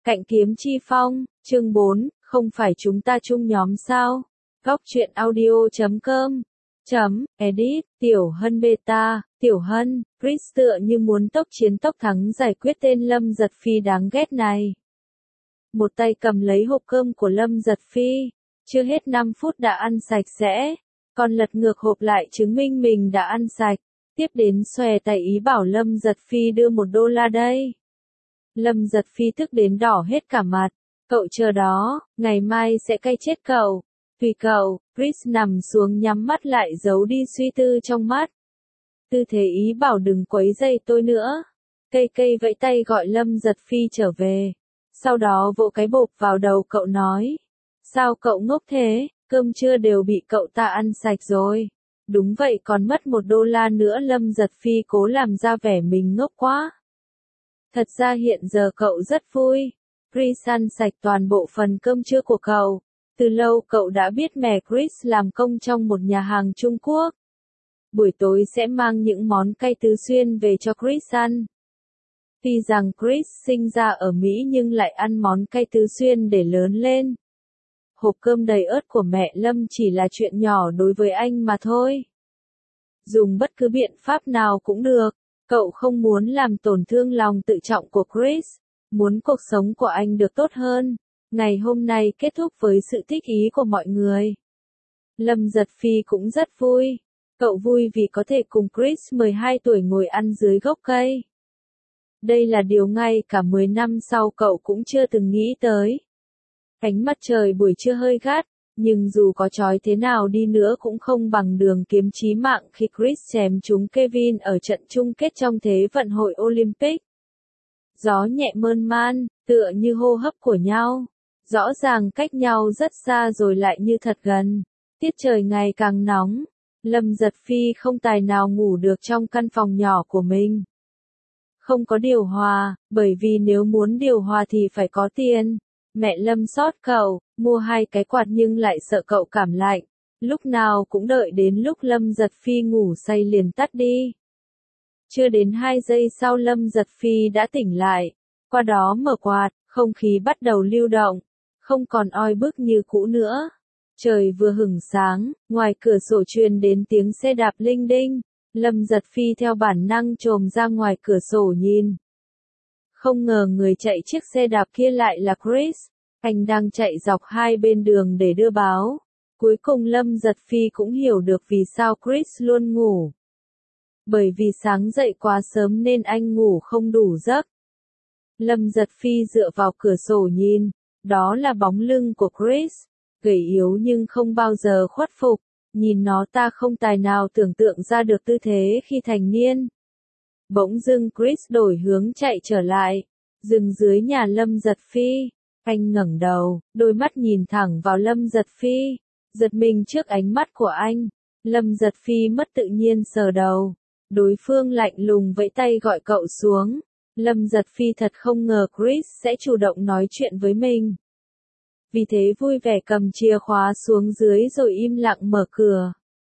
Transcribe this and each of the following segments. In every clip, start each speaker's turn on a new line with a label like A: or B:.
A: Cạnh kiếm chi phong, chương 4, không phải chúng ta chung nhóm sao? Góc truyện audio.com edit, Tiểu Hân beta, Tiểu Hân, Chris tựa như muốn tốc chiến tốc thắng giải quyết tên Lâm Giật Phi đáng ghét này. Một tay cầm lấy hộp cơm của Lâm Giật Phi, chưa hết 5 phút đã ăn sạch sẽ, còn lật ngược hộp lại chứng minh mình đã ăn sạch, tiếp đến xòe tay ý bảo Lâm Giật Phi đưa $1 đây. Lâm Giật Phi tức đến đỏ hết cả mặt, cậu chờ đó, ngày mai sẽ cay chết cậu. Tùy cậu, Chris nằm xuống nhắm mắt lại giấu đi suy tư trong mắt. Tư thế ý bảo đừng quấy rầy tôi nữa. Cây cây vẫy tay gọi Lâm Giật Phi trở về. Sau đó vỗ cái bộp vào đầu cậu nói. Sao cậu ngốc thế, cơm trưa đều bị cậu ta ăn sạch rồi. Đúng vậy còn mất $1 nữa. Lâm Giật Phi cố làm ra vẻ mình ngốc quá. Thật ra hiện giờ cậu rất vui. Chris ăn sạch toàn bộ phần cơm trưa của cậu. Từ lâu cậu đã biết mẹ Chris làm công trong một nhà hàng Trung Quốc. Buổi tối sẽ mang những món cay tứ xuyên về cho Chris ăn. Tuy rằng Chris sinh ra ở Mỹ nhưng lại ăn món cay tứ xuyên để lớn lên. Hộp cơm đầy ớt của mẹ Lâm chỉ là chuyện nhỏ đối với anh mà thôi. Dùng bất cứ biện pháp nào cũng được. Cậu không muốn làm tổn thương lòng tự trọng của Chris. Muốn cuộc sống của anh được tốt hơn. Ngày hôm nay kết thúc với sự thích ý của mọi người. Lâm Giật Phi cũng rất vui. Cậu vui vì có thể cùng Chris 12 tuổi ngồi ăn dưới gốc cây. Đây là điều ngay cả 10 năm sau cậu cũng chưa từng nghĩ tới. Ánh mặt trời buổi trưa hơi gắt, nhưng dù có chói thế nào đi nữa cũng không bằng đường kiếm chí mạng khi Chris chém trúng Kevin ở trận chung kết trong Thế vận hội Olympic. Gió nhẹ mơn man, tựa như hô hấp của nhau. Rõ ràng cách nhau rất xa rồi lại như thật gần. Tiết trời ngày càng nóng. Lâm Giật Phi không tài nào ngủ được trong căn phòng nhỏ của mình. Không có điều hòa, bởi vì nếu muốn điều hòa thì phải có tiền. Mẹ Lâm xót cậu, mua 2 cái quạt nhưng lại sợ cậu cảm lạnh. Lúc nào cũng đợi đến lúc Lâm Giật Phi ngủ say liền tắt đi. Chưa đến 2 giây sau Lâm Giật Phi đã tỉnh lại. Qua đó mở quạt, không khí bắt đầu lưu động. Không còn oi bức như cũ nữa. Trời vừa hửng sáng, ngoài cửa sổ truyền đến tiếng xe đạp linh đinh. Lâm Giật Phi theo bản năng chồm ra ngoài cửa sổ nhìn. Không ngờ người chạy chiếc xe đạp kia lại là Chris. Anh đang chạy dọc hai bên đường để đưa báo. Cuối cùng Lâm Giật Phi cũng hiểu được vì sao Chris luôn ngủ. Bởi vì sáng dậy quá sớm nên anh ngủ không đủ giấc. Lâm Giật Phi dựa vào cửa sổ nhìn. Đó là bóng lưng của Chris. Gầy yếu nhưng không bao giờ khuất phục. Nhìn nó ta không tài nào tưởng tượng ra được tư thế khi thành niên. Bỗng dưng Chris đổi hướng chạy trở lại. Dừng dưới nhà Lâm Giật Phi. Anh ngẩng đầu, đôi mắt nhìn thẳng vào Lâm Giật Phi. Giật mình trước ánh mắt của anh. Lâm Giật Phi mất tự nhiên sờ đầu. Đối phương lạnh lùng vẫy tay gọi cậu xuống. Lâm Giật Phi thật không ngờ Chris sẽ chủ động nói chuyện với mình. Vì thế vui vẻ cầm chìa khóa xuống dưới rồi im lặng mở cửa.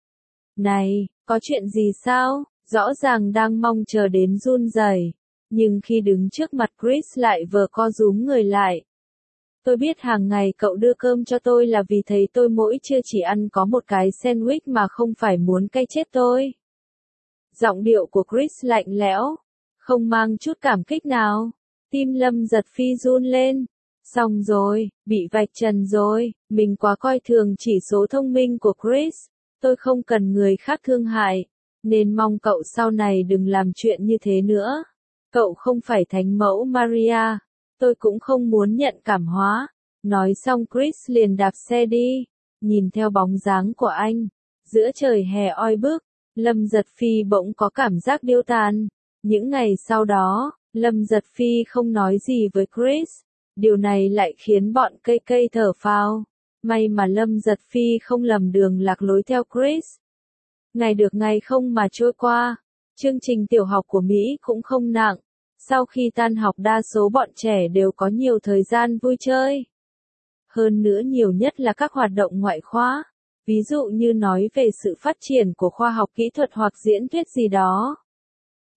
A: Này, có chuyện gì sao? Rõ ràng đang mong chờ đến run rẩy. Nhưng khi đứng trước mặt Chris lại vờ co rúm người lại. Tôi biết hàng ngày cậu đưa cơm cho tôi là vì thấy tôi mỗi trưa chỉ ăn có một cái sandwich mà không phải muốn cay chết tôi. Giọng điệu của Chris lạnh lẽo, không mang chút cảm kích nào. Tim Lâm Giật Phi run lên. Xong rồi, bị vạch trần rồi, mình quá coi thường chỉ số thông minh của Chris. Tôi không cần người khác thương hại, nên mong cậu sau này đừng làm chuyện như thế nữa. Cậu không phải thánh mẫu Maria, tôi cũng không muốn nhận cảm hóa. Nói xong Chris liền đạp xe đi, nhìn theo bóng dáng của anh. Giữa trời hè oi bức, Lâm Giật Phi bỗng có cảm giác điêu tàn. Những ngày sau đó, Lâm Giật Phi không nói gì với Chris. Điều này lại khiến bọn cây cây thở phào. May mà Lâm Giật Phi không lầm đường lạc lối theo Chris. Ngày được ngày không mà trôi qua. Chương trình tiểu học của Mỹ cũng không nặng. Sau khi tan học đa số bọn trẻ đều có nhiều thời gian vui chơi. Hơn nữa nhiều nhất là các hoạt động ngoại khóa. Ví dụ như nói về sự phát triển của khoa học kỹ thuật hoặc diễn thuyết gì đó.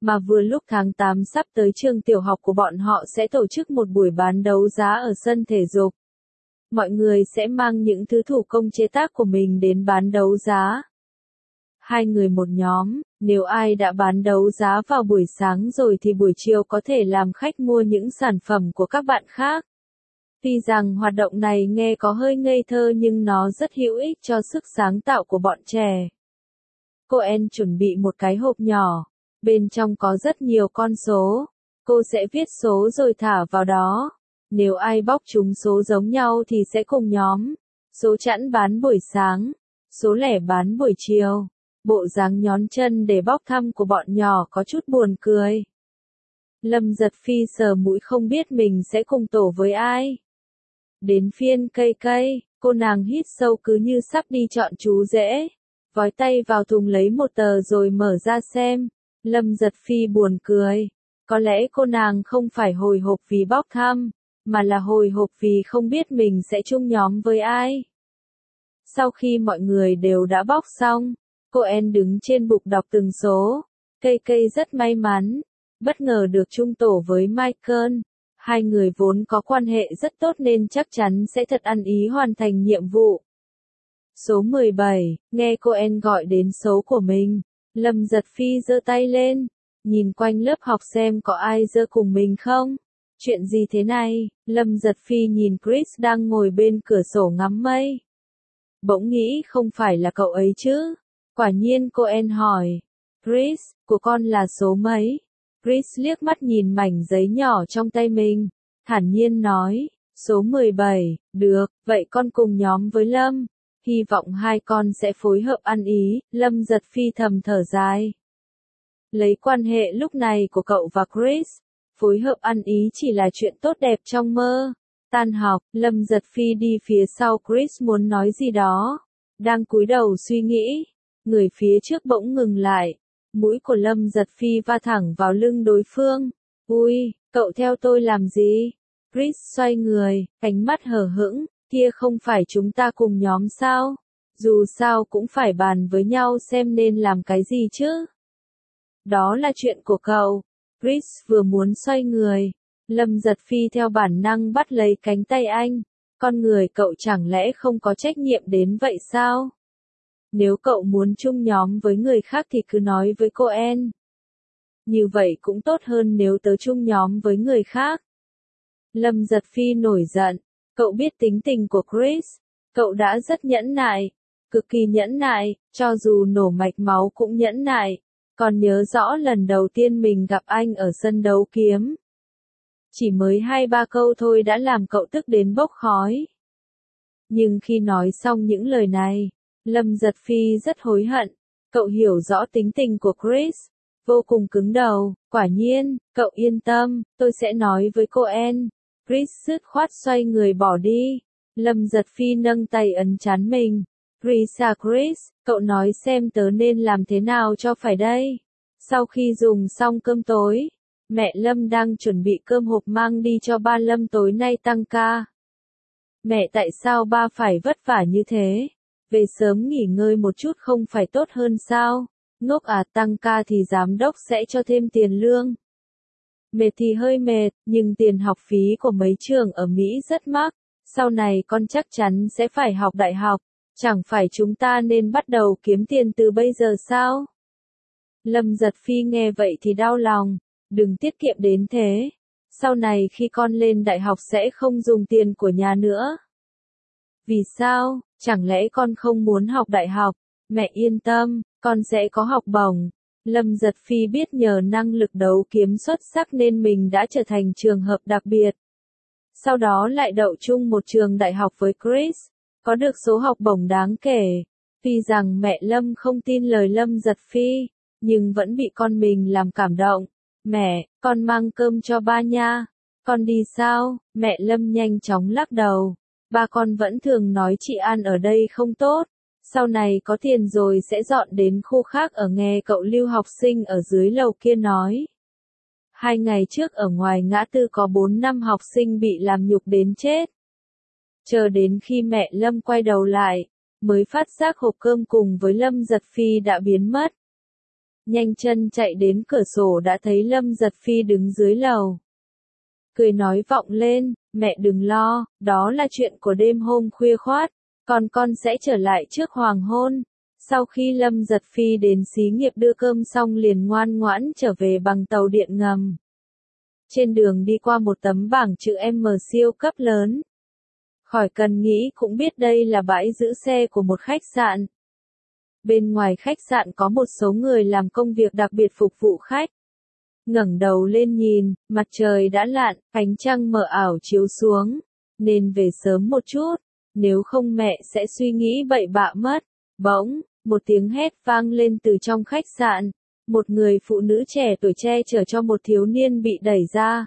A: Mà vừa lúc tháng 8 sắp tới trường tiểu học của bọn họ sẽ tổ chức một buổi bán đấu giá ở sân thể dục. Mọi người sẽ mang những thứ thủ công chế tác của mình đến bán đấu giá. Hai người một nhóm, nếu ai đã bán đấu giá vào buổi sáng rồi thì buổi chiều có thể làm khách mua những sản phẩm của các bạn khác. Tuy rằng hoạt động này nghe có hơi ngây thơ nhưng nó rất hữu ích cho sức sáng tạo của bọn trẻ. Cô En chuẩn bị một cái hộp nhỏ, bên trong có rất nhiều con số. Cô sẽ viết số rồi thả vào đó. Nếu ai bóc trúng số giống nhau thì sẽ cùng nhóm. Số chẵn bán buổi sáng, số lẻ bán buổi chiều. Bộ dáng nhón chân để bóc thăm của bọn nhỏ có chút buồn cười. Lâm Giật Phi sờ mũi không biết mình sẽ cùng tổ với ai. Đến phiên cây cây, cô nàng hít sâu cứ như sắp đi chọn chú rể. Vói tay vào thùng lấy một tờ rồi mở ra xem. Lâm Giật Phi buồn cười. Có lẽ cô nàng không phải hồi hộp vì bóc thăm, mà là hồi hộp vì không biết mình sẽ chung nhóm với ai. Sau khi mọi người đều đã bóc xong, cô En đứng trên bục đọc từng số. Cây cây rất may mắn, bất ngờ được chung tổ với Michael. Hai người vốn có quan hệ rất tốt nên chắc chắn sẽ thật ăn ý hoàn thành nhiệm vụ. Số 17, nghe cô En gọi đến số của mình. Lâm Giật Phi giơ tay lên, nhìn quanh lớp học xem có ai giơ cùng mình không. Chuyện gì thế này? Lâm Giật Phi nhìn Chris đang ngồi bên cửa sổ ngắm mây. Bỗng nghĩ không phải là cậu ấy chứ. Quả nhiên cô En hỏi. Chris, của con là số mấy? Chris liếc mắt nhìn mảnh giấy nhỏ trong tay mình, thản nhiên nói, số 17, được, vậy con cùng nhóm với Lâm. Hy vọng hai con sẽ phối hợp ăn ý. Lâm Giật Phi thầm thở dài. Lấy quan hệ lúc này của cậu và Chris, phối hợp ăn ý chỉ là chuyện tốt đẹp trong mơ. Tan học, Lâm Giật Phi đi phía sau Chris muốn nói gì đó. Đang cúi đầu suy nghĩ, người phía trước bỗng ngừng lại. Mũi của Lâm Giật Phi va thẳng vào lưng đối phương. Ui, cậu theo tôi làm gì? Chris xoay người, ánh mắt hờ hững, kia không phải chúng ta cùng nhóm sao? Dù sao cũng phải bàn với nhau xem nên làm cái gì chứ. Đó là chuyện của cậu. Chris vừa muốn xoay người. Lâm Giật Phi theo bản năng bắt lấy cánh tay anh. Con người cậu chẳng lẽ không có trách nhiệm đến vậy sao? Nếu cậu muốn chung nhóm với người khác thì cứ nói với cô En. Như vậy cũng tốt hơn nếu tớ chung nhóm với người khác. Lâm Giật Phi nổi giận. Cậu biết tính tình của Chris. Cậu đã rất nhẫn nại. Cực kỳ nhẫn nại, cho dù nổ mạch máu cũng nhẫn nại. Còn nhớ rõ lần đầu tiên mình gặp anh ở sân đấu kiếm. Chỉ mới 2-3 câu thôi đã làm cậu tức đến bốc khói. Nhưng khi nói xong những lời này, Lâm Giật Phi rất hối hận. Cậu hiểu rõ tính tình của Chris. Vô cùng cứng đầu. Quả nhiên, cậu yên tâm, tôi sẽ nói với cô En. Chris dứt khoát xoay người bỏ đi. Lâm Giật Phi nâng tay ấn trán mình. Chris, cậu nói xem tớ nên làm thế nào cho phải đây. Sau khi dùng xong cơm tối, mẹ Lâm đang chuẩn bị cơm hộp mang đi cho ba Lâm tối nay tăng ca. Mẹ, tại sao ba phải vất vả như thế? Về sớm nghỉ ngơi một chút không phải tốt hơn sao? Ngốc à, tăng ca thì giám đốc sẽ cho thêm tiền lương. Mệt thì hơi mệt, nhưng tiền học phí của mấy trường ở Mỹ rất mắc. Sau này con chắc chắn sẽ phải học đại học. Chẳng phải chúng ta nên bắt đầu kiếm tiền từ bây giờ sao? Lâm Giật Phi nghe vậy thì đau lòng. Đừng tiết kiệm đến thế. Sau này khi con lên đại học sẽ không dùng tiền của nhà nữa. Vì sao? Chẳng lẽ con không muốn học đại học? Mẹ yên tâm, con sẽ có học bổng. Lâm Giật Phi biết nhờ năng lực đấu kiếm xuất sắc nên mình đã trở thành trường hợp đặc biệt. Sau đó lại đậu chung một trường đại học với Chris, có được số học bổng đáng kể. Tuy rằng mẹ Lâm không tin lời Lâm Giật Phi, nhưng vẫn bị con mình làm cảm động. Mẹ, con mang cơm cho ba nha. Con đi sao? Mẹ Lâm nhanh chóng lắc đầu. Ba con vẫn thường nói chị ăn ở đây không tốt. Sau này có tiền rồi sẽ dọn đến khu khác ở, nghe cậu lưu học sinh ở dưới lầu kia nói. 2 ngày trước ở ngoài ngã tư có 4-5 học sinh bị làm nhục đến chết. Chờ đến khi mẹ Lâm quay đầu lại, mới phát giác hộp cơm cùng với Lâm Giật Phi đã biến mất. nhanh chân chạy đến cửa sổ đã thấy Lâm Giật Phi đứng dưới lầu. Cười nói vọng lên, mẹ đừng lo, đó là chuyện của đêm hôm khuya khoát, con sẽ trở lại trước hoàng hôn. Sau khi Lâm Giật Phi đến xí nghiệp đưa cơm xong liền ngoan ngoãn trở về bằng tàu điện ngầm. Trên đường đi qua một tấm bảng chữ M siêu cấp lớn. Khỏi cần nghĩ cũng biết đây là bãi giữ xe của một khách sạn. Bên ngoài khách sạn có một số người làm công việc đặc biệt phục vụ khách. Ngẩng đầu lên nhìn, mặt trời đã lặn, ánh trăng mờ ảo chiếu xuống, nên về sớm một chút, nếu không mẹ sẽ suy nghĩ bậy bạ mất. Bỗng, một tiếng hét vang lên từ trong khách sạn, một người phụ nữ trẻ tuổi che chở cho một thiếu niên bị đẩy ra.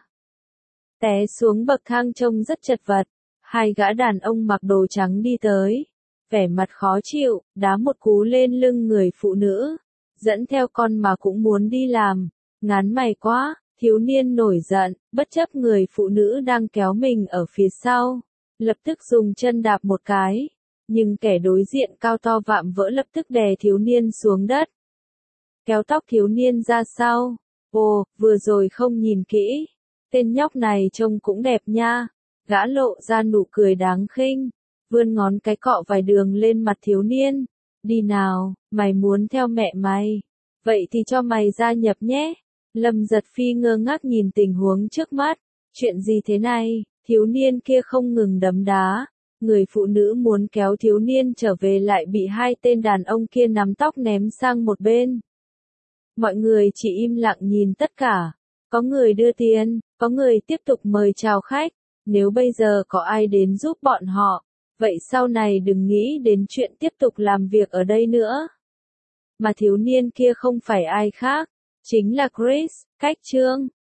A: Té xuống bậc thang trông rất chật vật, hai gã đàn ông mặc đồ trắng đi tới, vẻ mặt khó chịu, đá một cú lên lưng người phụ nữ, dẫn theo con mà cũng muốn đi làm. Ngán mày quá, thiếu niên nổi giận, bất chấp người phụ nữ đang kéo mình ở phía sau, lập tức dùng chân đạp một cái, nhưng kẻ đối diện cao to vạm vỡ lập tức đè thiếu niên xuống đất. Kéo tóc thiếu niên ra sau, ồ, vừa rồi không nhìn kỹ, tên nhóc này trông cũng đẹp nha, gã lộ ra nụ cười đáng khinh, vươn ngón cái cọ vài đường lên mặt thiếu niên, đi nào, mày muốn theo mẹ mày, vậy thì cho mày gia nhập nhé. Lâm Giật Phi ngơ ngác nhìn tình huống trước mắt, chuyện gì thế này, thiếu niên kia không ngừng đấm đá, người phụ nữ muốn kéo thiếu niên trở về lại bị hai tên đàn ông kia nắm tóc ném sang một bên. Mọi người chỉ im lặng nhìn tất cả, có người đưa tiền, có người tiếp tục mời chào khách, nếu bây giờ có ai đến giúp bọn họ, vậy sau này đừng nghĩ đến chuyện tiếp tục làm việc ở đây nữa. Mà thiếu niên kia không phải ai khác, chính là Chris, Cách Trương.